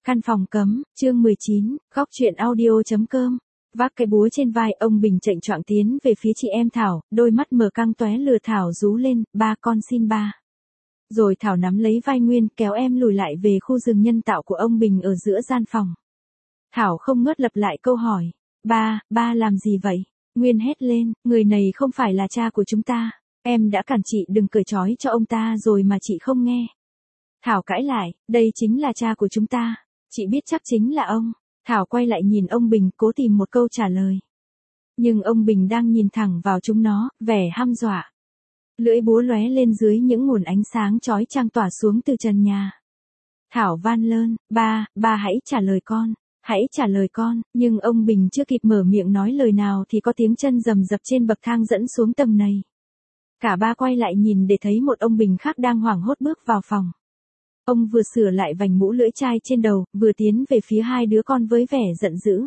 Căn phòng cấm, chương 19, góc chuyện audio.com. Vác cái búa trên vai, ông Bình chệnh choạng tiến về phía chị em Thảo, đôi mắt mở căng tóe lừa Thảo rú lên, ba con xin ba. Rồi Thảo nắm lấy vai Nguyên kéo em lùi lại về khu rừng nhân tạo của ông Bình ở giữa gian phòng. Thảo không ngớt lặp lại câu hỏi, ba làm gì vậy? Nguyên hét lên, người này không phải là cha của chúng ta, em đã cản chị đừng cởi trói cho ông ta rồi mà chị không nghe. Thảo cãi lại, đây chính là cha của chúng ta, chị biết chắc chính là ông. Thảo quay lại nhìn ông Bình cố tìm một câu trả lời. Nhưng ông Bình đang nhìn thẳng vào chúng nó, vẻ hăm dọa. Lưỡi búa lóe lên dưới những nguồn ánh sáng chói chang tỏa xuống từ trần nhà. Thảo van lơn, ba hãy trả lời con, hãy trả lời con, nhưng ông Bình chưa kịp mở miệng nói lời nào thì có tiếng chân rầm rập trên bậc thang dẫn xuống tầng này. Cả ba quay lại nhìn để thấy một ông Bình khác đang hoảng hốt bước vào phòng. Ông vừa sửa lại vành mũ lưỡi chai trên đầu, vừa tiến về phía hai đứa con với vẻ giận dữ.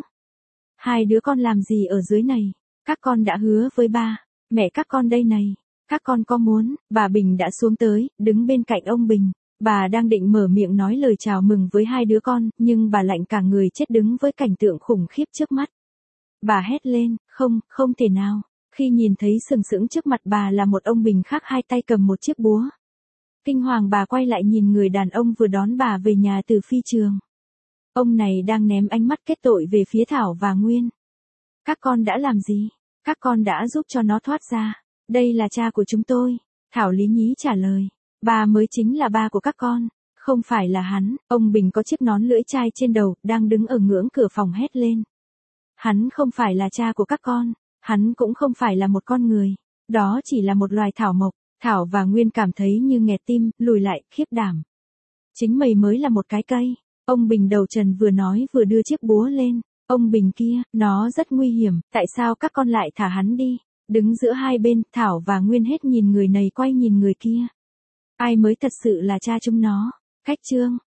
Hai đứa con làm gì ở dưới này? Các con đã hứa với ba, mẹ các con đây này. Các con có muốn, bà Bình đã xuống tới, đứng bên cạnh ông Bình. Bà đang định mở miệng nói lời chào mừng với hai đứa con, nhưng bà lạnh cả người chết đứng với cảnh tượng khủng khiếp trước mắt. Bà hét lên, không thể nào, khi nhìn thấy sừng sững trước mặt bà là một ông Bình khác hai tay cầm một chiếc búa. Kinh hoàng bà quay lại nhìn người đàn ông vừa đón bà về nhà từ phi trường. Ông này đang ném ánh mắt kết tội về phía Thảo và Nguyên. Các con đã làm gì? Các con đã giúp cho nó thoát ra. Đây là cha của chúng tôi. Thảo lý nhí trả lời. Ba mới chính là ba của các con. Không phải là hắn. Ông Bình có chiếc nón lưỡi chai trên đầu, đang đứng ở ngưỡng cửa phòng hét lên. Hắn không phải là cha của các con. Hắn cũng không phải là một con người. Đó chỉ là một loài thảo mộc. Thảo và Nguyên cảm thấy như nghẹt tim, lùi lại, khiếp đảm. Chính mày mới là một cái cây. Ông Bình đầu trần vừa nói vừa đưa chiếc búa lên. Ông Bình kia, nó rất nguy hiểm, tại sao các con lại thả hắn đi? Đứng giữa hai bên, Thảo và Nguyên hết nhìn người này quay nhìn người kia. Ai mới thật sự là cha chúng nó? Cách chương.